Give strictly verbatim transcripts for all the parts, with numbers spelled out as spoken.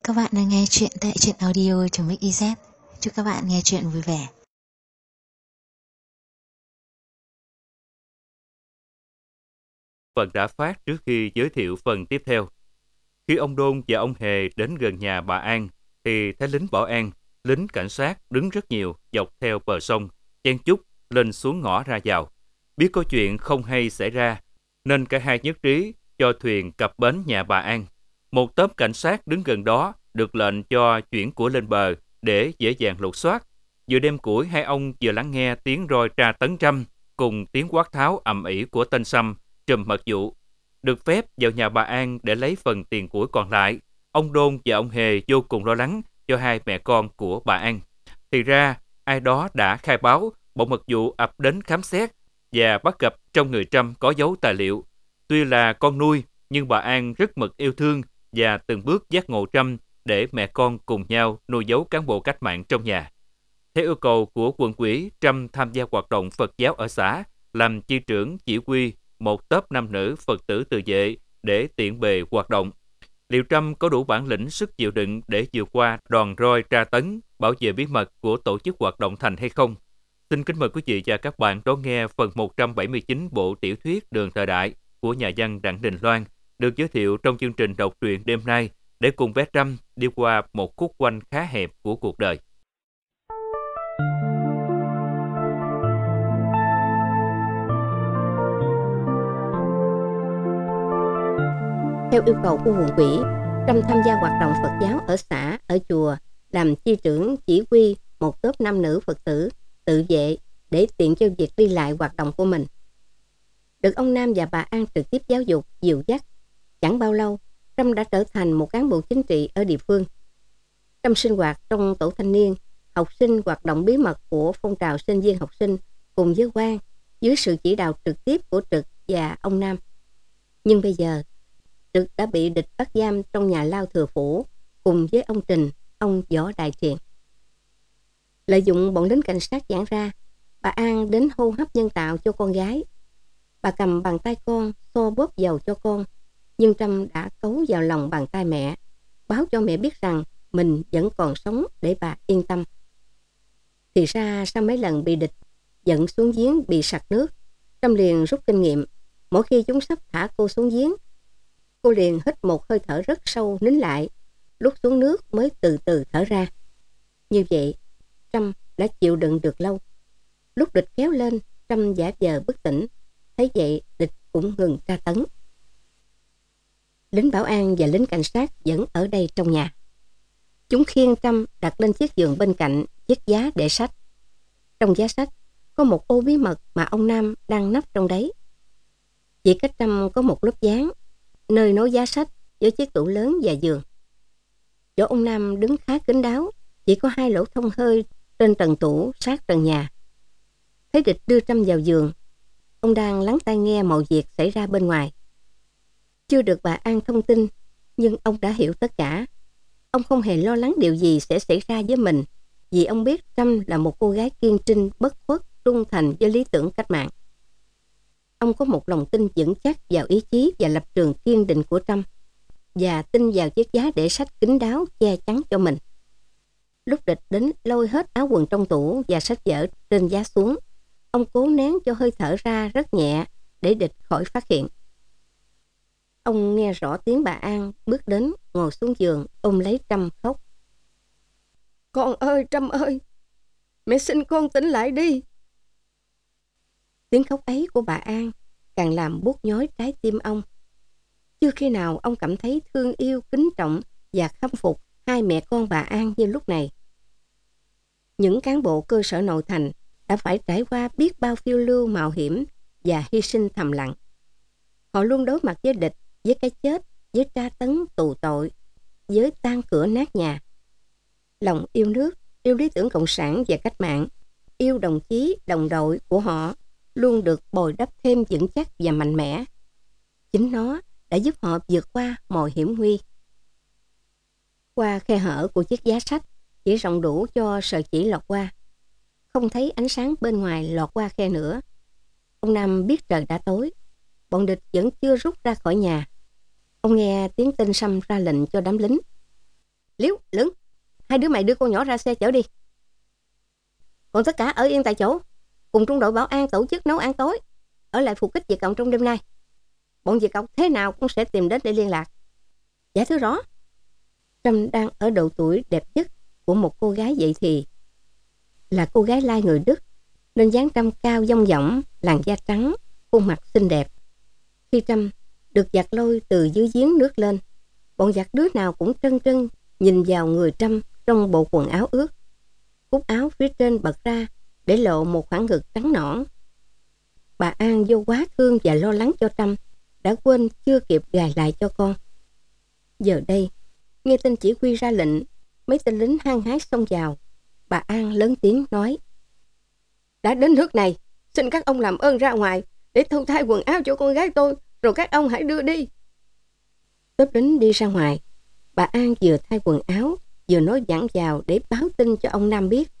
Các bạn đang nghe chuyện tại truyện audio.mix.iz. Chúc các bạn nghe chuyện vui vẻ. Phần đã phát trước khi giới thiệu phần tiếp theo. Khi ông Đôn và ông Hề đến gần nhà bà An, thì thấy lính bảo an, lính cảnh sát đứng rất nhiều dọc theo bờ sông, chen chúc lên xuống ngõ ra vào. Biết có chuyện không hay xảy ra, nên cả hai nhất trí cho thuyền cập bến nhà bà An. Một tốp cảnh sát đứng gần đó được lệnh cho chuyển của lên bờ để dễ dàng lục soát. Vừa đem củi, hai ông vừa lắng nghe tiếng roi tra tấn trăm cùng tiếng quát tháo ầm ĩ của tên Sâm trùm mật vụ. Được phép vào nhà bà An để lấy phần tiền củi còn lại, ông Đôn và ông Hề vô cùng lo lắng cho hai mẹ con của bà An. Thì ra, ai đó đã khai báo bộ mật vụ ập đến khám xét và bắt gặp trong người Trâm có dấu tài liệu. Tuy là con nuôi, nhưng bà An rất mực yêu thương và từng bước giác ngộ Trâm để mẹ con cùng nhau nuôi giấu cán bộ cách mạng trong nhà. Theo yêu cầu của quận ủy, Trâm tham gia hoạt động Phật giáo ở xã, làm chi trưởng chỉ huy một tốp nam nữ Phật tử tự vệ để tiện bề hoạt động. Liệu Trâm có đủ bản lĩnh sức chịu đựng để vượt qua đòn roi tra tấn, bảo vệ bí mật của tổ chức hoạt động thành hay không? Xin kính mời quý vị và các bạn đón nghe phần một trăm bảy mươi chín bộ tiểu thuyết Đường Thời Đại của nhà văn Đặng Đình Loan, được giới thiệu trong chương trình đọc truyện đêm nay, để cùng bé Trâm đi qua một khúc quanh khá hẹp của cuộc đời. Theo yêu cầu của quận ủy, Trâm tham gia hoạt động Phật giáo ở xã, ở chùa, làm chi trưởng chỉ huy một tốp nam nữ Phật tử tự vệ để tiện cho việc đi lại hoạt động của mình. Được ông Nam và bà An trực tiếp giáo dục, dìu dắt, chẳng bao lâu, Trâm đã trở thành một cán bộ chính trị ở địa phương. Trâm sinh hoạt trong tổ thanh niên, học sinh hoạt động bí mật của phong trào sinh viên học sinh cùng với Quang, dưới sự chỉ đạo trực tiếp của Trực và ông Nam. Nhưng bây giờ, Trực đã bị địch bắt giam trong nhà lao Thừa Phủ cùng với ông Trình, ông Võ Đại Thiện. Lợi dụng bọn lính cảnh sát giãn ra, bà An đến hô hấp nhân tạo cho con gái. Bà cầm bàn tay con xoa bóp dầu cho con, nhưng Trâm đã cấu vào lòng bàn tay mẹ, báo cho mẹ biết rằng mình vẫn còn sống để bà yên tâm. Thì ra sau mấy lần bị địch dẫn xuống giếng bị sặc nước, Trâm liền rút kinh nghiệm. Mỗi khi chúng sắp thả cô xuống giếng, cô liền hít một hơi thở rất sâu nín lại, lúc xuống nước mới từ từ thở ra. Như vậy, Trâm đã chịu đựng được lâu. Lúc địch kéo lên, Trâm giả vờ bất tỉnh, thấy vậy địch cũng ngừng tra tấn. Lính bảo an và lính cảnh sát vẫn ở đây trong nhà. Chúng khiêng Trâm đặt lên chiếc giường bên cạnh chiếc giá để sách. Trong giá sách có một ô bí mật mà ông Nam đang nấp trong đấy. Chỉ cách Trâm có một lớp dáng, nơi nối giá sách với chiếc tủ lớn và giường. Chỗ ông Nam đứng khá kín đáo, chỉ có hai lỗ thông hơi trên trần tủ sát trần nhà. Thấy địch đưa Trâm vào giường, ông đang lắng tai nghe mọi việc xảy ra bên ngoài. Chưa được bà An thông tin, nhưng ông đã hiểu tất cả. Ông không hề lo lắng điều gì sẽ xảy ra với mình, vì ông biết Trâm là một cô gái kiên trinh, bất khuất, trung thành với lý tưởng cách mạng. Ông có một lòng tin vững chắc vào ý chí và lập trường kiên định của Trâm, và tin vào chiếc giá để sách kín đáo che chắn cho mình. Lúc địch đến lôi hết áo quần trong tủ và sách vở trên giá xuống, ông cố nén cho hơi thở ra rất nhẹ để địch khỏi phát hiện. Ông nghe rõ tiếng bà An bước đến, ngồi xuống giường ôm lấy Trâm khóc. "Con ơi, Trâm ơi, mẹ xin con tỉnh lại đi." Tiếng khóc ấy của bà An càng làm buốt nhói trái tim ông. Chưa khi nào ông cảm thấy thương yêu, kính trọng và khâm phục hai mẹ con bà An như lúc này. Những cán bộ cơ sở nội thành đã phải trải qua biết bao phiêu lưu mạo hiểm và hy sinh thầm lặng. Họ luôn đối mặt với địch, với cái chết, với tra tấn tù tội, với tan cửa nát nhà. Lòng yêu nước, yêu lý tưởng cộng sản và cách mạng, yêu đồng chí, đồng đội của họ luôn được bồi đắp thêm vững chắc và mạnh mẽ. Chính nó đã giúp họ vượt qua mọi hiểm nguy. Qua khe hở của chiếc giá sách chỉ rộng đủ cho sợi chỉ lọt qua. Không thấy ánh sáng bên ngoài lọt qua khe nữa. Ông Nam biết trời đã tối. Bọn địch vẫn chưa rút ra khỏi nhà. Ông nghe tiếng tên Sâm ra lệnh cho đám lính. Liếu, Lưỡng, hai đứa mày đưa con nhỏ ra xe chở đi. Còn tất cả ở yên tại chỗ, cùng trung đội bảo an tổ chức nấu ăn tối, ở lại phục kích Việt Cộng trong đêm nay. Bọn Việt Cộng thế nào cũng sẽ tìm đến để liên lạc. Dạ thưa rõ. Trâm đang ở độ tuổi đẹp nhất của một cô gái vậy thì. Là cô gái Lai người Đức, nên dáng Trâm cao dong dỏng, làn da trắng, khuôn mặt xinh đẹp. Khi Trâm được giặc lôi từ dưới giếng nước lên, bọn giặc đứa nào cũng trân trân nhìn vào người Trâm trong bộ quần áo ướt. Cúc áo phía trên bật ra để lộ một khoảng ngực trắng nõn. Bà An vô quá thương và lo lắng cho Trâm, đã quên chưa kịp gài lại cho con. Giờ đây, nghe tên chỉ huy ra lệnh, mấy tên lính hăng hái xông vào. Bà An lớn tiếng nói: đã đến nước này, xin các ông làm ơn ra ngoài để thu thay quần áo cho con gái tôi, rồi các ông hãy đưa đi. Tốp lính đi ra ngoài. Bà An vừa thay quần áo, vừa nói vẳng vào để báo tin cho ông Nam biết.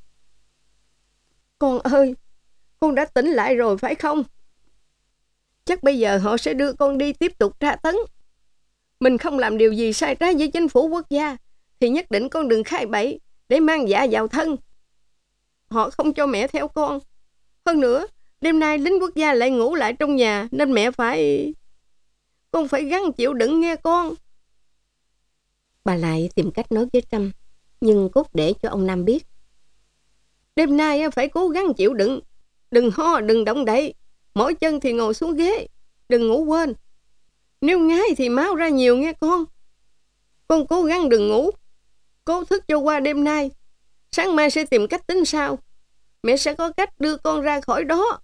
Con ơi, con đã tỉnh lại rồi phải không? Chắc bây giờ họ sẽ đưa con đi tiếp tục tra tấn. Mình không làm điều gì sai trái với chính phủ quốc gia, thì nhất định con đừng khai bậy để mang dạ vào thân. Họ không cho mẹ theo con. Hơn nữa, đêm nay lính quốc gia lại ngủ lại trong nhà, nên mẹ phải... Con phải gắng chịu đựng nghe con. Bà lại tìm cách nói với Trâm, nhưng cốt để cho ông Nam biết. Đêm nay phải cố gắng chịu đựng. Đừng ho, đừng động đậy. Mỏi chân thì ngồi xuống ghế. Đừng ngủ quên. Nếu ngái thì máu ra nhiều nghe con. Con cố gắng đừng ngủ. Cố thức cho qua đêm nay. Sáng mai sẽ tìm cách tính sao. Mẹ sẽ có cách đưa con ra khỏi đó.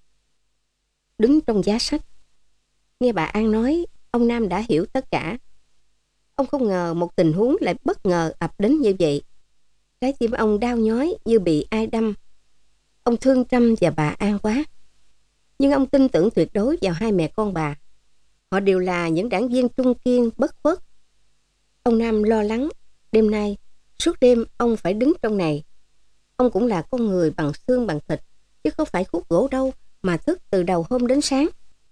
Đứng trong giá sách, nghe bà An nói, ông Nam đã hiểu tất cả. Ông không ngờ một tình huống lại bất ngờ ập đến như vậy. Trái tim ông đau nhói như bị ai đâm. Ông thương Trâm và bà An quá. Nhưng ông tin tưởng tuyệt đối vào hai mẹ con bà. Họ đều là những đảng viên trung kiên, bất khuất. Ông Nam lo lắng, đêm nay, suốt đêm ông phải đứng trong này. Ông cũng là con người bằng xương bằng thịt, chứ không phải khúc gỗ đâu mà thức từ đầu hôm đến sáng.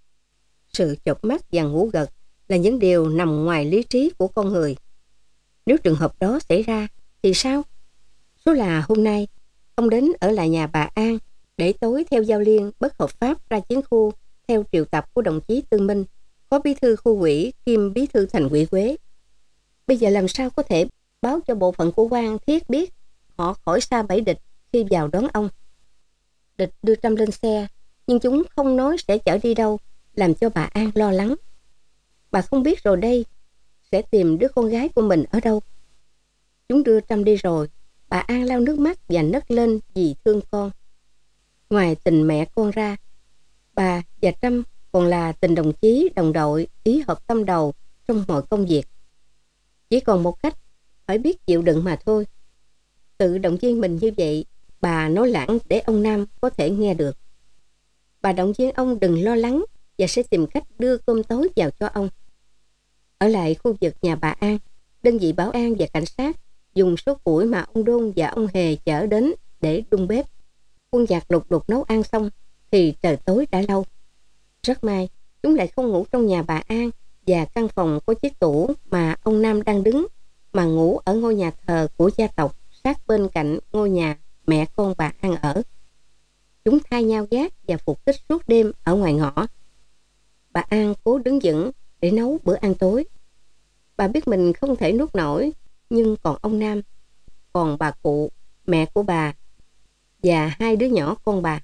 Sự chợp mắt và ngủ gật là những điều nằm ngoài lý trí của con người. Nếu trường hợp đó xảy ra thì sao? Số là hôm nay ông đến ở lại nhà bà An để tối theo giao liên bất hợp pháp ra chiến khu theo triệu tập của đồng chí Tư Minh, phó bí thư khu ủy kiêm bí thư thành ủy Quế. Bây giờ làm sao có thể báo cho bộ phận của quan Thiết biết họ khỏi xa bẫy địch khi vào đón ông. Địch đưa Trâm lên xe, nhưng chúng không nói sẽ chở đi đâu, làm cho bà An lo lắng. Bà không biết rồi đây sẽ tìm đứa con gái của mình ở đâu. Chúng đưa Trâm đi rồi, bà An lau nước mắt và nấc lên vì thương con. Ngoài tình mẹ con ra, bà và Trâm còn là tình đồng chí, đồng đội, ý hợp tâm đầu trong mọi công việc. Chỉ còn một cách, phải biết chịu đựng mà thôi. Tự động viên mình như vậy, bà nói lãng để ông Nam có thể nghe được. Bà động viên ông đừng lo lắng và sẽ tìm cách đưa cơm tối vào cho ông. Ở lại khu vực nhà bà An, đơn vị bảo an và cảnh sát dùng số củi mà ông Đôn và ông Hề chở đến để đun bếp. Quân giặc lục đục nấu ăn xong thì trời tối đã lâu. Rất may, chúng lại không ngủ trong nhà bà An và căn phòng có chiếc tủ mà ông Nam đang đứng, mà ngủ ở ngôi nhà thờ của gia tộc sát bên cạnh ngôi nhà mẹ con bà An ở. Chúng thay nhau gác và phục kích suốt đêm ở ngoài ngõ. Bà An cố đứng vững để nấu bữa ăn tối. Bà biết mình không thể nuốt nổi, nhưng còn ông Nam, còn bà cụ, mẹ của bà và hai đứa nhỏ con bà.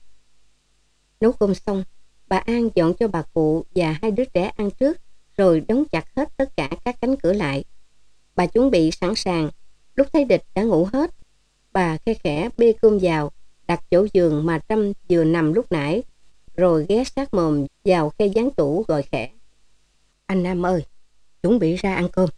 Nấu cơm xong, bà An dọn cho bà cụ và hai đứa trẻ ăn trước, rồi đóng chặt hết tất cả các cánh cửa lại. Bà chuẩn bị sẵn sàng. Lúc thấy địch đã ngủ hết, bà khe khẽ bê cơm vào, đặt chỗ giường mà Trâm vừa nằm lúc nãy, rồi ghé sát mồm vào khe dán tủ gọi khẽ: "Anh Nam ơi, chuẩn bị ra ăn cơm."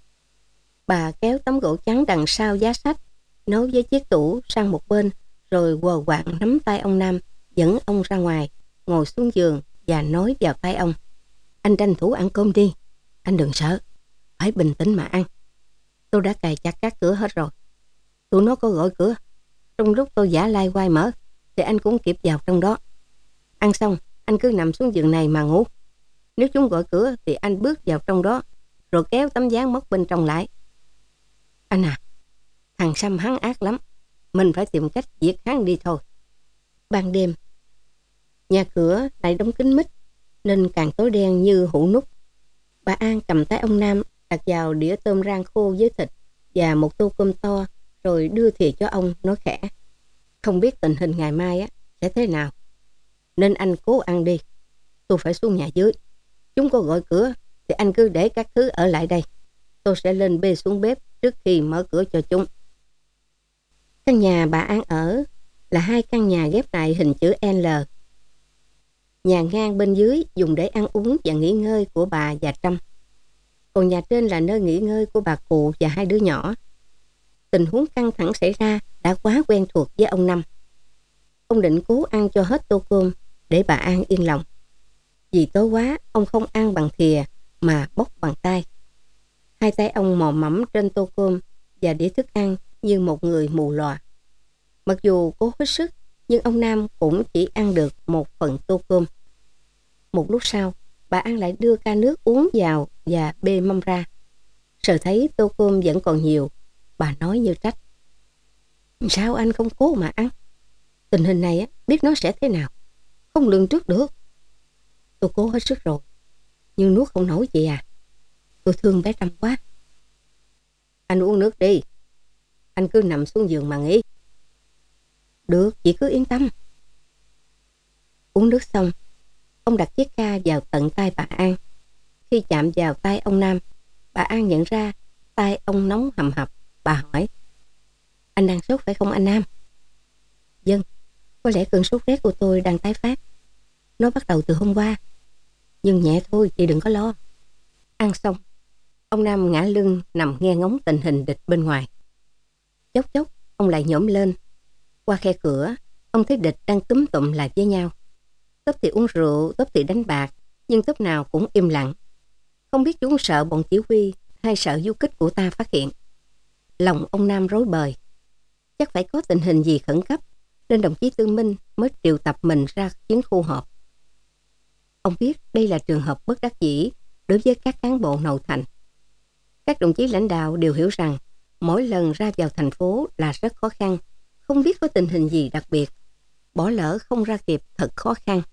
Bà kéo tấm gỗ trắng đằng sau giá sách, nối với chiếc tủ sang một bên, rồi quờ quạng nắm tay ông Nam, dẫn ông ra ngoài, ngồi xuống giường và nói vào tai ông: "Anh tranh thủ ăn cơm đi, anh đừng sợ, phải bình tĩnh mà ăn. Tôi đã cài chặt các cửa hết rồi. Tụi nó có gọi cửa, trong lúc tôi giả lai quay mở thì anh cũng kịp vào trong đó. Ăn xong, anh cứ nằm xuống giường này mà ngủ. Nếu chúng gọi cửa thì anh bước vào trong đó, rồi kéo tấm dáng móc bên trong lại." Anh à, thằng Sâm hắn ác lắm. Mình phải tìm cách giết hắn đi thôi. Ban đêm, nhà cửa lại đóng kín mít nên càng tối đen như hũ nút. Bà An cầm tay ông Nam đặt vào đĩa tôm rang khô với thịt và một tô cơm to, rồi đưa thìa cho ông, nói khẽ: Không biết tình hình ngày mai á sẽ thế nào, nên anh cố ăn đi. Tôi phải xuống nhà dưới. Chúng có gọi cửa thì anh cứ để các thứ ở lại đây. Tôi sẽ lên bê xuống bếp trước khi mở cửa cho chúng. Căn nhà bà An ở là hai căn nhà ghép lại hình chữ L. Nhà ngang bên dưới dùng để ăn uống và nghỉ ngơi của bà và Trâm. Còn nhà trên là nơi nghỉ ngơi của bà cụ và hai đứa nhỏ. Tình huống căng thẳng xảy ra đã quá quen thuộc với ông Năm. Ông định cố ăn cho hết tô cơm để bà An yên lòng. Vì tối quá, ông không ăn bằng thìa mà bóc bằng tay. Hai tay ông mò mẫm trên tô cơm và đĩa thức ăn như một người mù lòa. Mặc dù cố hết sức, nhưng ông Nam cũng chỉ ăn được một phần tô cơm. Một lúc sau, bà An lại đưa ca nước uống vào và bê mâm ra. Sợ thấy tô cơm vẫn còn nhiều, bà nói như trách: Sao anh không cố mà ăn? Tình hình này á, biết nó sẽ thế nào, không lường trước được. Tôi cố hết sức rồi, nhưng nuốt không nổi chị à. Tôi thương bé Trâm quá. Anh uống nước đi. Anh cứ nằm xuống giường mà nghỉ. Được, chị cứ yên tâm. Uống nước xong, ông đặt chiếc ca vào tận tay bà An. Khi chạm vào tay ông Nam, bà An nhận ra tay ông nóng hầm hập. Bà hỏi: Anh đang sốt phải không anh Nam? Vâng, có lẽ cơn sốt rét của tôi đang tái phát. Nó bắt đầu từ hôm qua, nhưng nhẹ thôi, chị đừng có lo. Ăn xong, ông Nam ngã lưng nằm nghe ngóng tình hình địch bên ngoài. Chốc chốc, ông lại nhổm lên. Qua khe cửa, ông thấy địch đang túm tụm lại với nhau. Tốp thì uống rượu, tốp thì đánh bạc, nhưng tốp nào cũng im lặng. Không biết chúng sợ bọn chỉ huy hay sợ du kích của ta phát hiện. Lòng ông Nam rối bời. Chắc phải có tình hình gì khẩn cấp, nên đồng chí Tư Minh mới triệu tập mình ra chiến khu họp. Ông biết đây là trường hợp bất đắc dĩ đối với các cán bộ nội thành. Các đồng chí lãnh đạo đều hiểu rằng mỗi lần ra vào thành phố là rất khó khăn, không biết có tình hình gì đặc biệt. Bỏ lỡ không ra kịp thật khó khăn.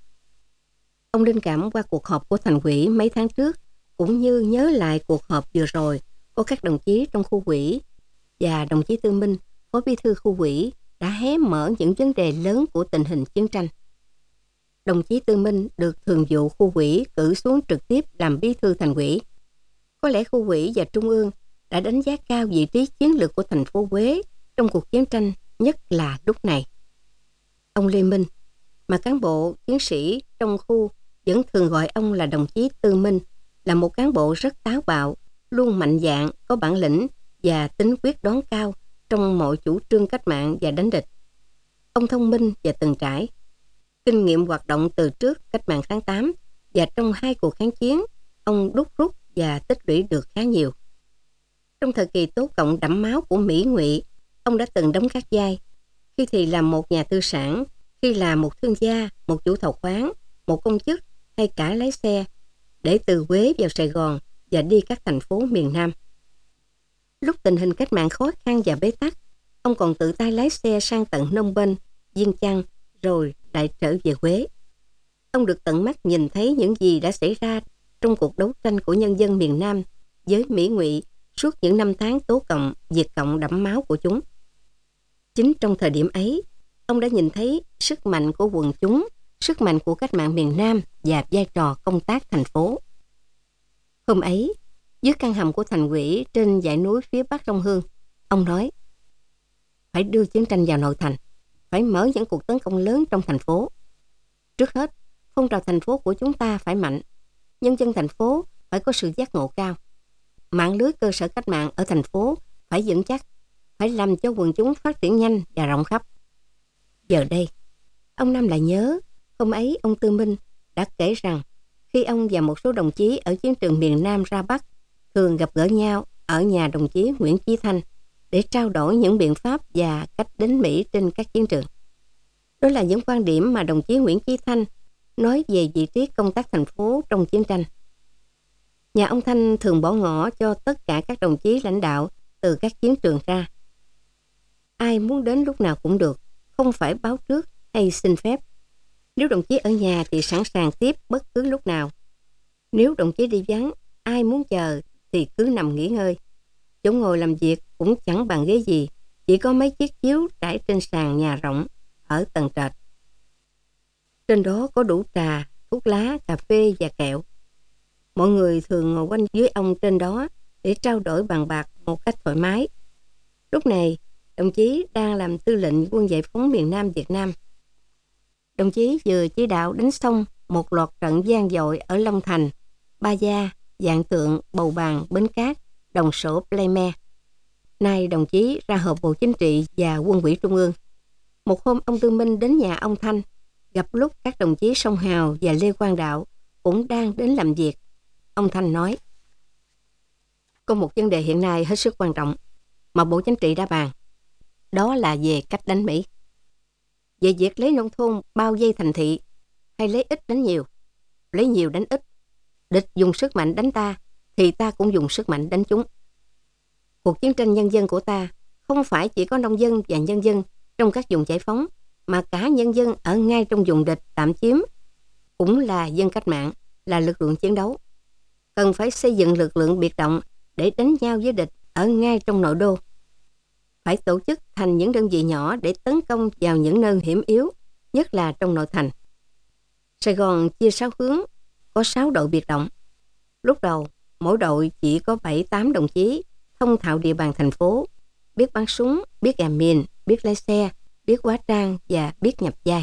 Ông linh cảm qua cuộc họp của thành ủy mấy tháng trước, cũng như nhớ lại cuộc họp vừa rồi của các đồng chí trong khu ủy, và đồng chí Tư Minh, phó bí thư khu ủy, đã hé mở những vấn đề lớn của tình hình chiến tranh. Đồng chí Tư Minh được thường vụ khu ủy cử xuống trực tiếp làm bí thư thành ủy. Có lẽ khu ủy và trung ương đã đánh giá cao vị trí chiến lược của thành phố Huế trong cuộc chiến tranh, nhất là lúc này. Ông Lê Minh, mà cán bộ chiến sĩ trong khu vẫn thường gọi ông là đồng chí Tư Minh, là một cán bộ rất táo bạo, luôn mạnh dạn, có bản lĩnh và tính quyết đoán cao trong mọi chủ trương cách mạng và đánh địch. Ông thông minh và từng trải. Kinh nghiệm hoạt động từ trước cách mạng tháng tám và trong hai cuộc kháng chiến, ông đúc rút và tích lũy được khá nhiều. Trong thời kỳ tố cộng đẫm máu của Mỹ Ngụy, ông đã từng đóng các vai. Khi thì là một nhà tư sản, khi là một thương gia, một chủ thầu khoáng, một công chức hay cả lái xe, để từ Huế vào Sài Gòn và đi các thành phố miền Nam. Lúc tình hình cách mạng khó khăn và bế tắc, ông còn tự tay lái xe sang tận Phnom Penh, Viêng Chăn, rồi lại trở về Huế. Ông được tận mắt nhìn thấy những gì đã xảy ra trong cuộc đấu tranh của nhân dân miền Nam với Mỹ Ngụy suốt những năm tháng tố cộng, diệt cộng đẫm máu của chúng. Chính trong thời điểm ấy, ông đã nhìn thấy sức mạnh của quần chúng, sức mạnh của cách mạng miền Nam và vai trò công tác thành phố. Hôm ấy, dưới căn hầm của thành ủy trên dãy núi phía bắc Sông Hương, ông nói: phải đưa chiến tranh vào nội thành, phải mở những cuộc tấn công lớn trong thành phố. Trước hết, phong trào thành phố của chúng ta phải mạnh, nhân dân thành phố phải có sự giác ngộ cao. Mạng lưới cơ sở cách mạng ở thành phố phải vững chắc, phải làm cho quần chúng phát triển nhanh và rộng khắp. Giờ đây, ông Năm lại nhớ, hôm ấy ông Tư Minh đã kể rằng khi ông và một số đồng chí ở chiến trường miền Nam ra Bắc thường gặp gỡ nhau ở nhà đồng chí Nguyễn Chí Thanh để trao đổi những biện pháp và cách đánh Mỹ trên các chiến trường. Đó là những quan điểm mà đồng chí Nguyễn Chí Thanh nói về vị trí công tác thành phố trong chiến tranh. Nhà ông Thanh thường bỏ ngỏ cho tất cả các đồng chí lãnh đạo từ các chiến trường ra. Ai muốn đến lúc nào cũng được, không phải báo trước hay xin phép. Nếu đồng chí ở nhà thì sẵn sàng tiếp bất cứ lúc nào. Nếu đồng chí đi vắng, ai muốn chờ thì cứ nằm nghỉ ngơi. Chỗ ngồi làm việc cũng chẳng bàn ghế gì, chỉ có mấy chiếc chiếu trải trên sàn nhà rộng ở tầng trệt. Trên đó có đủ trà, thuốc lá, cà phê và kẹo. Mọi người thường ngồi quanh dưới ông trên đó để trao đổi bàn bạc một cách thoải mái. Lúc này, đồng chí đang làm tư lệnh quân giải phóng miền Nam Việt Nam. Đồng chí vừa chỉ đạo đánh xong một loạt trận vang dội ở Long Thành, Ba Gia, Vạn Tượng, Bầu Bàng, Bến Cát, Đồng Sổ, Pleimer. Nay đồng chí ra họp Bộ Chính trị và Quân ủy Trung ương. Một hôm ông Tư Minh đến nhà ông Thanh, gặp lúc các đồng chí Song Hào và Lê Quang Đạo cũng đang đến làm việc. Ông Thanh nói: có một vấn đề hiện nay hết sức quan trọng mà Bộ Chính trị đã bàn. Đó là về cách đánh Mỹ. Về việc lấy nông thôn bao vây thành thị hay lấy ít đánh nhiều, lấy nhiều đánh ít. Địch dùng sức mạnh đánh ta thì ta cũng dùng sức mạnh đánh chúng. Cuộc chiến tranh nhân dân của ta không phải chỉ có nông dân và nhân dân trong các vùng giải phóng, mà cả nhân dân ở ngay trong vùng địch tạm chiếm cũng là dân cách mạng, là lực lượng chiến đấu. Cần phải xây dựng lực lượng biệt động để đánh nhau với địch ở ngay trong nội đô. Phải tổ chức thành những đơn vị nhỏ để tấn công vào những nơi hiểm yếu, nhất là trong nội thành. Sài Gòn chia sáu hướng, có sáu đội biệt động. Lúc đầu, mỗi đội chỉ có bảy tám đồng chí, thông thạo địa bàn thành phố, biết bắn súng, biết gà mìn, biết lái xe, biết hóa trang và biết nhập vai.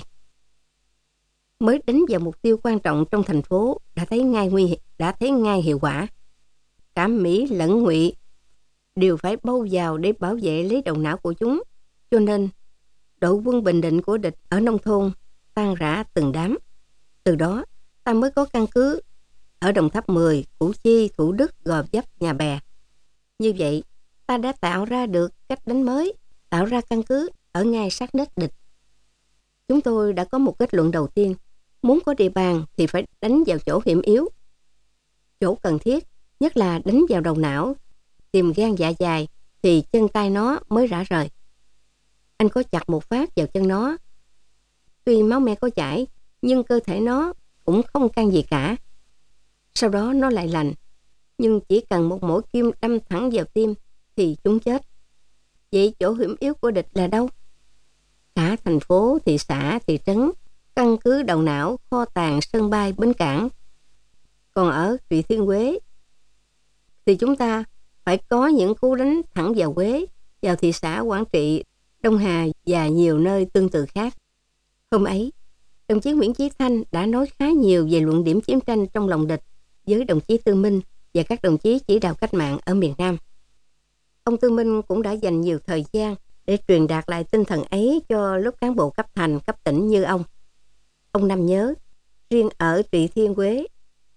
Mới đánh vào mục tiêu quan trọng trong thành phố đã thấy ngay nguy đã thấy ngay hiệu quả. Cả Mỹ lẫn Ngụy đều phải bâu vào để bảo vệ lấy đầu não của chúng, cho nên đội quân bình định của địch ở nông thôn tan rã từng đám. Từ đó ta mới có căn cứ ở Đồng Tháp mười, Củ Chi, Thủ Đức, Gò Vấp, Nhà Bè. Như vậy, ta đã tạo ra được cách đánh mới, tạo ra căn cứ ở ngay sát nết địch. Chúng tôi đã có một kết luận đầu tiên: muốn có địa bàn thì phải đánh vào chỗ hiểm yếu, chỗ cần thiết, nhất là đánh vào đầu não, tìm gan dạ dày thì chân tay nó mới rã rời. Anh có chặt một phát vào chân nó, tuy máu me có chảy, nhưng cơ thể nó cũng không can gì cả. Sau đó nó lại lành, nhưng chỉ cần một mũi kim đâm thẳng vào tim thì chúng chết. Vậy chỗ hiểm yếu của địch là đâu? Cả thành phố, thị xã, thị trấn, căn cứ đầu não, kho tàng, sân bay, bến cảng. Còn ở Trị Thiên Huế thì chúng ta phải có những cú đánh thẳng vào Huế, vào thị xã Quảng Trị, Đông Hà và nhiều nơi tương tự khác. Hôm ấy, đồng chí Nguyễn Chí Thanh đã nói khá nhiều về luận điểm chiến tranh trong lòng địch với đồng chí Tư Minh và các đồng chí chỉ đạo cách mạng ở miền Nam. Ông Tư Minh cũng đã dành nhiều thời gian để truyền đạt lại tinh thần ấy cho lớp cán bộ cấp thành, cấp tỉnh như ông. Ông Năm nhớ, riêng ở Trị Thiên Huế,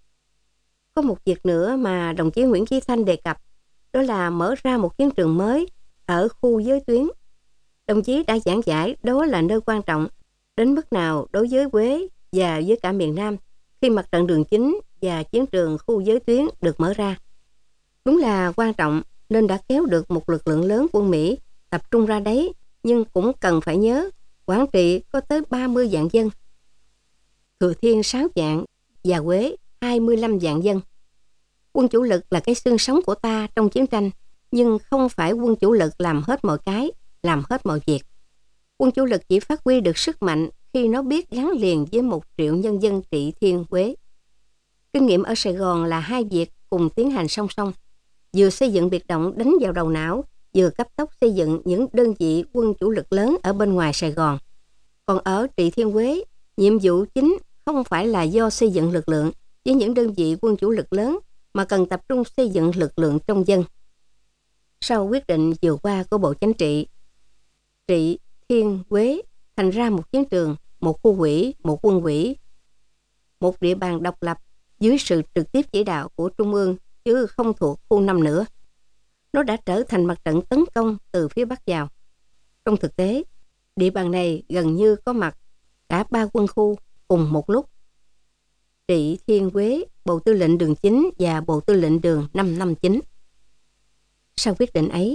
có một việc nữa mà đồng chí Nguyễn Chí Thanh đề cập, đó là mở ra một chiến trường mới ở khu giới tuyến. Đồng chí đã giảng giải đó là nơi quan trọng đến mức nào đối với Huế và với cả miền Nam khi mặt trận đường chính và chiến trường khu giới tuyến được mở ra. Đúng là quan trọng nên đã kéo được một lực lượng lớn quân Mỹ tập trung ra đấy, nhưng cũng cần phải nhớ Quảng Trị có tới ba mươi vạn dân, Thừa Thiên sáu vạn và Huế hai mươi lăm vạn dân. Quân chủ lực là cái xương sống của ta trong chiến tranh, nhưng không phải quân chủ lực làm hết mọi cái, làm hết mọi việc. Quân chủ lực chỉ phát huy được sức mạnh khi nó biết gắn liền với một triệu nhân dân Trị Thiên Huế. Kinh nghiệm ở Sài Gòn là hai việc cùng tiến hành song song, vừa xây dựng biệt động đánh vào đầu não, vừa cấp tốc xây dựng những đơn vị quân chủ lực lớn ở bên ngoài Sài Gòn. Còn ở Trị Thiên Huế, nhiệm vụ chính không phải là do xây dựng lực lượng với những đơn vị quân chủ lực lớn, mà cần tập trung xây dựng lực lượng trong dân. Sau quyết định vừa qua của Bộ Chính trị, Trị Thiên Huế thành ra một chiến trường, một khu ủy, một quân ủy, một địa bàn độc lập dưới sự trực tiếp chỉ đạo của Trung ương, chứ không thuộc khu năm nữa. Nó đã trở thành mặt trận tấn công từ phía Bắc vào. Trong thực tế, địa bàn này gần như có mặt cả ba quân khu cùng một lúc. Trị Thiên Huế, Bộ Tư lệnh Đường Chính và Bộ Tư lệnh Đường năm năm chín. Sau quyết định ấy,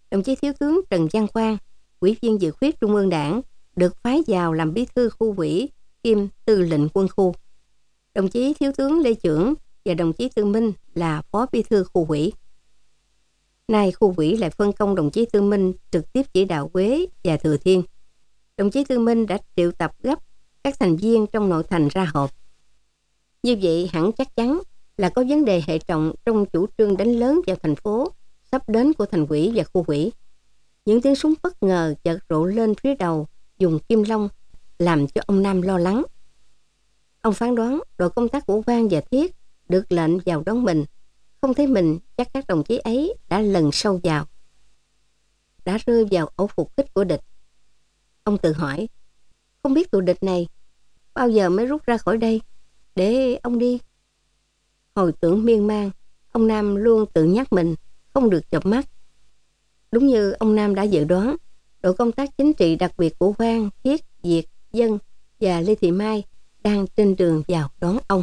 Đồng chí Thiếu tướng Trần Văn Quang, Ủy viên Dự khuyết Trung ương Đảng, được phái vào làm bí thư khu ủy kiêm tư lệnh quân khu. Đồng chí Thiếu tướng Lê Chưởng và đồng chí Tư Minh là phó bí thư khu ủy. Nay khu ủy lại phân công đồng chí Tư Minh trực tiếp chỉ đạo Quế và Thừa Thiên. Đồng chí Tư Minh đã triệu tập gấp các thành viên trong nội thành ra họp. Như vậy hẳn chắc chắn là có vấn đề hệ trọng trong chủ trương đánh lớn vào thành phố sắp đến của thành ủy và khu ủy. Những tiếng súng bất ngờ chợt rộ lên phía đầu vùng Kim Long làm cho ông Nam lo lắng. Ông phán đoán đội công tác của Quang và Thiết được lệnh vào đón mình. Không thấy mình, chắc các đồng chí ấy đã lần sâu vào, đã rơi vào ổ phục kích của địch. Ông tự hỏi, không biết tụi địch này bao giờ mới rút ra khỏi đây để ông đi. Hồi tưởng miên man, ông Nam luôn tự nhắc mình không được chợp mắt. Đúng như ông Nam đã dự đoán, đội công tác chính trị đặc biệt của Quang, Thiết, Việt, Dân và Lê Thị Mai đang trên đường vào đón ông.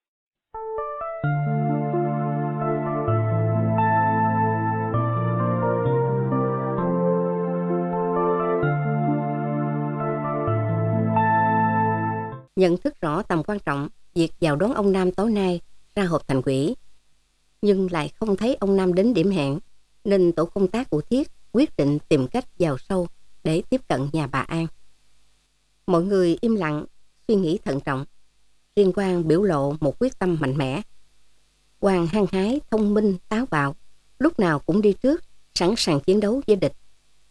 Nhận thức rõ tầm quan trọng việc vào đón ông Nam tối nay ra họp thành ủy, nhưng lại không thấy ông Nam đến điểm hẹn, nên tổ công tác của Thiết quyết định tìm cách vào sâu để tiếp cận nhà bà An. Mọi người im lặng, suy nghĩ thận trọng. Riêng Quang biểu lộ một quyết tâm mạnh mẽ. Quang hăng hái, thông minh, táo bạo, lúc nào cũng đi trước, sẵn sàng chiến đấu với địch.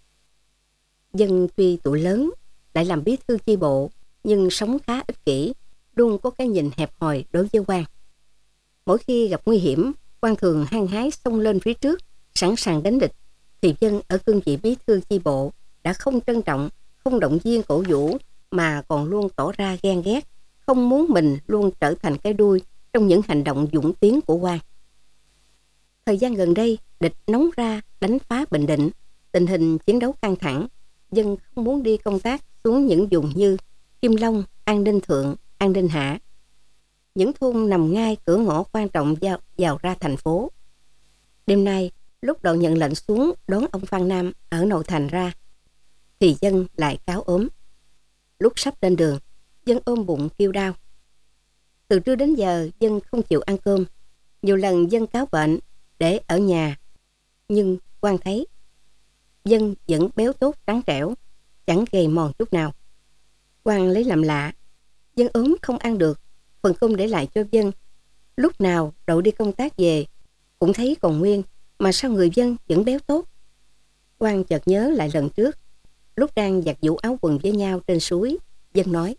Dân tuy tuổi lớn, lại làm bí thư chi bộ, nhưng sống khá ích kỷ, luôn có cái nhìn hẹp hòi đối với Quang. Mỗi khi gặp nguy hiểm, Quang thường hăng hái xông lên phía trước, sẵn sàng đánh địch, thì Dân ở cương vị bí thư chi bộ đã không trân trọng, không động viên cổ vũ, mà còn luôn tỏ ra ghen ghét, không muốn mình luôn trở thành cái đuôi trong những hành động dũng tiến của Quang. Thời gian gần đây, địch nóng ra đánh phá Bình Định, tình hình chiến đấu căng thẳng. Dân không muốn đi công tác xuống những vùng như Kim Long, An Ninh Thượng, An Ninh Hạ, những thôn nằm ngay cửa ngõ quan trọng vào, vào ra thành phố. Đêm nay, lúc đội nhận lệnh xuống đón ông Phan Nam ở nội thành ra, thì Dân lại cáo ốm. Lúc sắp lên đường, Dân ôm bụng kêu đau. Từ trưa đến giờ, Dân không chịu ăn cơm. Nhiều lần Dân cáo bệnh để ở nhà, nhưng Quang thấy Dân vẫn béo tốt trắng trẻo, chẳng gầy mòn chút nào. Quang lấy làm lạ, Dân ốm không ăn được, phần cơm để lại cho Dân. Lúc nào đậu đi công tác về cũng thấy còn nguyên, mà sao người Dân vẫn béo tốt. Quang chợt nhớ lại lần trước, lúc đang giặt giũ áo quần với nhau trên suối, Dân nói: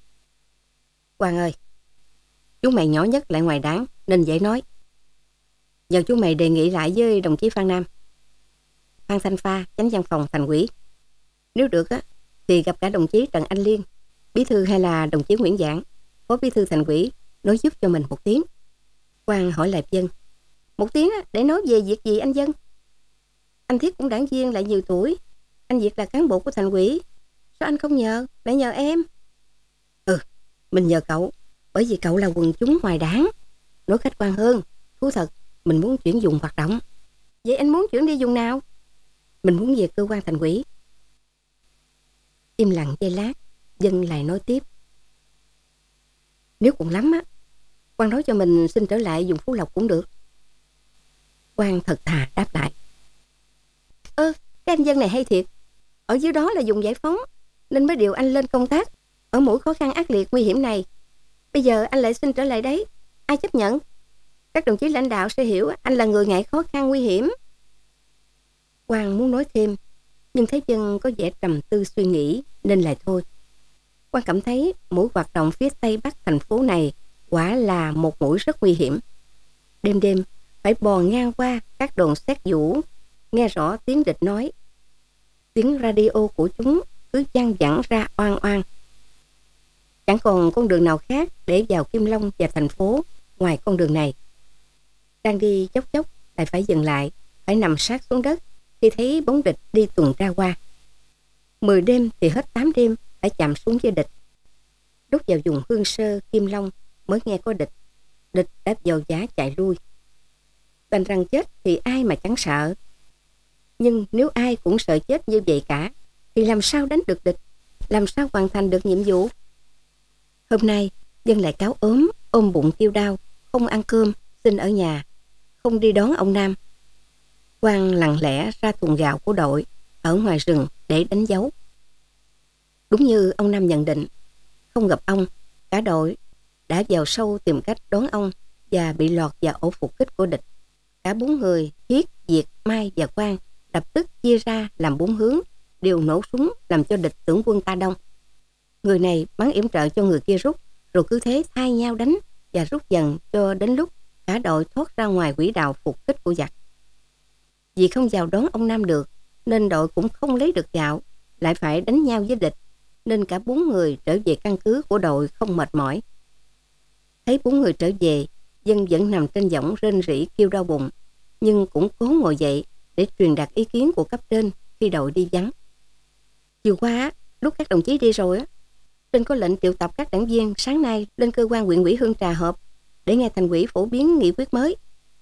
Quang ơi, chú mày nhỏ nhất lại ngoài đảng nên dễ nói. Giờ chú mày đề nghị lại với đồng chí Phan Nam, Phan Thanh Pha, chánh văn phòng thành ủy. Nếu được á, thì gặp cả đồng chí Trần Anh Liên, bí thư, hay là đồng chí Nguyễn Giảng, phó bí thư thành ủy, nói giúp cho mình một tiếng. Quang hỏi lại Dân: Một tiếng á, để nói về việc gì anh Dân? Anh Thiết cũng đảng viên lại nhiều tuổi, anh Việt là cán bộ của thành ủy, sao anh không nhờ, lại nhờ em? Ừ, mình nhờ cậu, bởi vì cậu là quần chúng ngoài đảng. Nói khách quan hơn, thú thật, mình muốn chuyển vùng hoạt động. Vậy anh muốn chuyển đi vùng nào? Mình muốn về cơ quan thành ủy. Im lặng giây lát, Dân lại nói tiếp: Nếu cũng lắm á, Quang nói cho mình xin trở lại vùng Phú Lộc cũng được. Quang thật thà đáp lại: Ơ, cái anh Dân này hay thiệt. Ở dưới đó là vùng giải phóng, nên mới điều anh lên công tác ở mỗi khó khăn ác liệt nguy hiểm này. Bây giờ anh lại xin trở lại đấy, ai chấp nhận? Các đồng chí lãnh đạo sẽ hiểu anh là người ngại khó khăn nguy hiểm. Quang muốn nói thêm, nhưng thấy Dân có vẻ trầm tư suy nghĩ nên lại thôi. Quang cảm thấy mỗi hoạt động phía tây bắc thành phố này quả là một mũi rất nguy hiểm. Đêm đêm phải bò ngang qua các đồn xét vũ, nghe rõ tiếng địch nói. Tiếng radio của chúng cứ vang vẳng ra oan oan. Chẳng còn con đường nào khác để vào Kim Long và thành phố ngoài con đường này. Đang đi chốc chốc lại phải dừng lại, phải nằm sát xuống đất khi thấy bóng địch đi tuần tra qua. Mười đêm thì hết tám đêm đã chạm xuống với địch. Lúc vào vùng Hương Sơ, Kim Long mới nghe có địch. Địch đã dò dá chạy lui. Đành rằng chết thì ai mà chẳng sợ. Nhưng nếu ai cũng sợ chết như vậy cả, thì làm sao đánh được địch? Làm sao hoàn thành được nhiệm vụ? Hôm nay, Dân lại cáo ốm, ôm bụng kêu đau, không ăn cơm, xin ở nhà, không đi đón ông Nam. Quang lặng lẽ ra thùng gạo của đội ở ngoài rừng để đánh dấu. Đúng như ông Nam nhận định, không gặp ông, cả đội đã vào sâu tìm cách đón ông và bị lọt vào ổ phục kích của địch. Cả bốn người, Thiết, Việt, Mai và Quang, lập tức chia ra làm bốn hướng, đều nổ súng làm cho địch tưởng quân ta đông. Người này bắn yểm trợ cho người kia rút, rồi cứ thế thay nhau đánh và rút dần cho đến lúc cả đội thoát ra ngoài quỹ đạo phục kích của giặc. Vì không vào đón ông Nam được, nên đội cũng không lấy được gạo, lại phải đánh nhau với địch, nên cả bốn người trở về căn cứ của đội không mệt mỏi. Thấy bốn người trở về, Dân vẫn nằm trên võng rên rỉ kêu đau bụng, nhưng cũng cố ngồi dậy để truyền đạt ý kiến của cấp trên khi đội đi vắng. Chiều qua, lúc các đồng chí đi rồi, trên có lệnh triệu tập các đảng viên sáng nay lên cơ quan huyện ủy Hương Trà họp để nghe thành ủy phổ biến nghị quyết mới.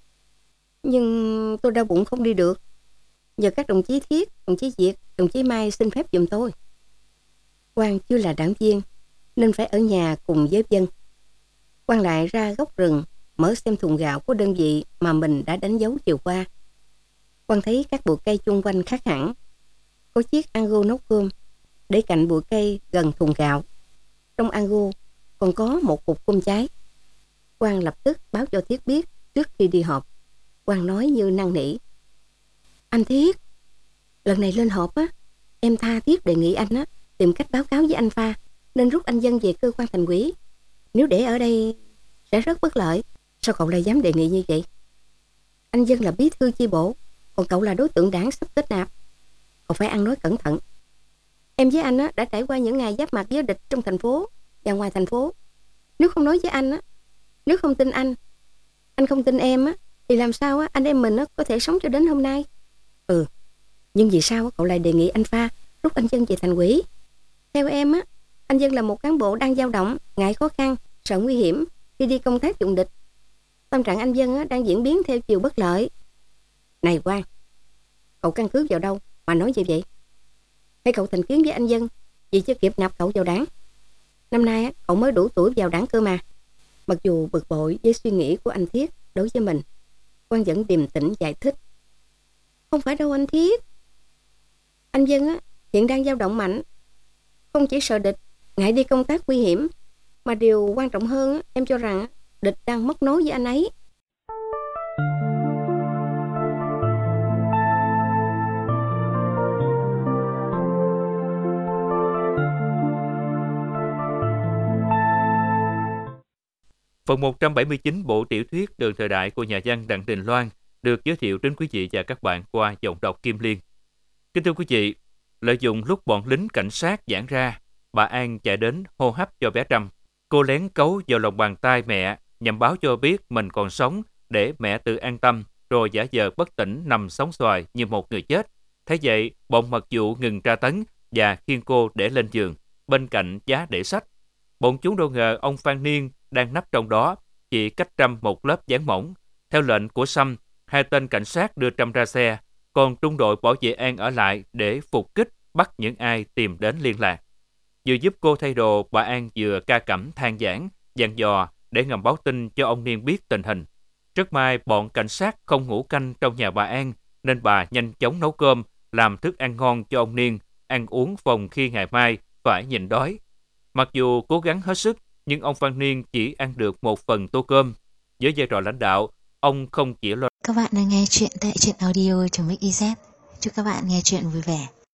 Nhưng tôi đau bụng không đi được. Nhờ các đồng chí Thiết, đồng chí Việt, đồng chí Mai xin phép giùm tôi. Quang chưa là đảng viên nên phải ở nhà cùng với Dân. Quang lại ra góc rừng mở xem thùng gạo của đơn vị mà mình đã đánh dấu chiều qua. Quang thấy các bụi cây chung quanh khác hẳn. Có chiếc ango nấu cơm để cạnh bụi cây gần thùng gạo. Trong ango còn có một cục cơm cháy. Quang lập tức báo cho Thiết biết trước khi đi họp. Quang nói như năn nỉ: Anh Thiết, lần này lên họp á, em tha thiết đề nghị anh á tìm cách báo cáo với anh Pha nên rút anh Dân về cơ quan thành ủy. Nếu để ở đây sẽ rất bất lợi. Sao cậu lại dám đề nghị như vậy? Anh Dân là bí thư chi bộ, còn cậu là đối tượng đảng sắp kết nạp. Cậu phải ăn nói cẩn thận. Em với anh á đã trải qua những ngày giáp mặt với địch trong thành phố và ngoài thành phố. Nếu không nói với anh á, nếu không tin anh, anh không tin em á, thì làm sao á anh em mình á có thể sống cho đến hôm nay? Ừ, nhưng vì sao á, cậu lại đề nghị anh Pha rút anh Dân về thành ủy? Theo em á, anh Dân là một cán bộ đang dao động, ngại khó khăn, sợ nguy hiểm khi đi công tác dụng địch. Tâm trạng anh Dân á, đang diễn biến theo chiều bất lợi. Này Quang, cậu căn cứ vào đâu mà nói như vậy? Hay cậu thành kiến với anh Dân vì chưa kịp nạp cậu vào đảng? Năm nay á, cậu mới đủ tuổi vào đảng cơ mà. Mặc dù bực bội với suy nghĩ của anh Thiết đối với mình, Quang vẫn điềm tĩnh giải thích: Không phải đâu anh Thiết. Anh Dân á, hiện đang dao động mạnh, không chỉ sợ địch, ngại đi công tác nguy hiểm, mà điều quan trọng hơn á, em cho rằng địch đang móc nối với anh ấy. Phần một trăm bảy mươi chín bộ tiểu thuyết Đường thời đại của nhà văn Đặng Đình Loan được giới thiệu đến quý vị và các bạn qua giọng đọc Kim Liên. Kính thưa quý vị, lợi dụng lúc bọn lính cảnh sát giãn ra, bà An chạy đến hô hấp cho bé Trâm. Cô lén cấu vào lòng bàn tay mẹ nhằm báo cho biết mình còn sống để mẹ tự an tâm, rồi giả vờ bất tỉnh nằm sóng xoài như một người chết. Thế vậy, bọn mật vụ ngừng tra tấn và khiêng cô để lên giường, bên cạnh giá để sách. Bọn chúng đâu ngờ ông Phan Niên đang nấp trong đó, chỉ cách Trâm một lớp dán mỏng. Theo lệnh của Sâm, hai tên cảnh sát đưa Trâm ra xe, còn trung đội bảo vệ An ở lại để phục kích bắt những ai tìm đến liên lạc. Vừa giúp cô thay đồ, bà An vừa ca cẩm than vãn, dặn dò để ngầm báo tin cho ông Niên biết tình hình. Rất may bọn cảnh sát không ngủ canh trong nhà bà An, nên bà nhanh chóng nấu cơm, làm thức ăn ngon cho ông Niên, ăn uống phòng khi ngày mai phải nhịn đói. Mặc dù cố gắng hết sức, nhưng ông Phan Niên chỉ ăn được một phần tô cơm. Với vai trò lãnh đạo, ông không chỉ lo. Các bạn đang nghe chuyện tại truyện audio chấm ích i zét. Chúc các bạn nghe chuyện vui vẻ.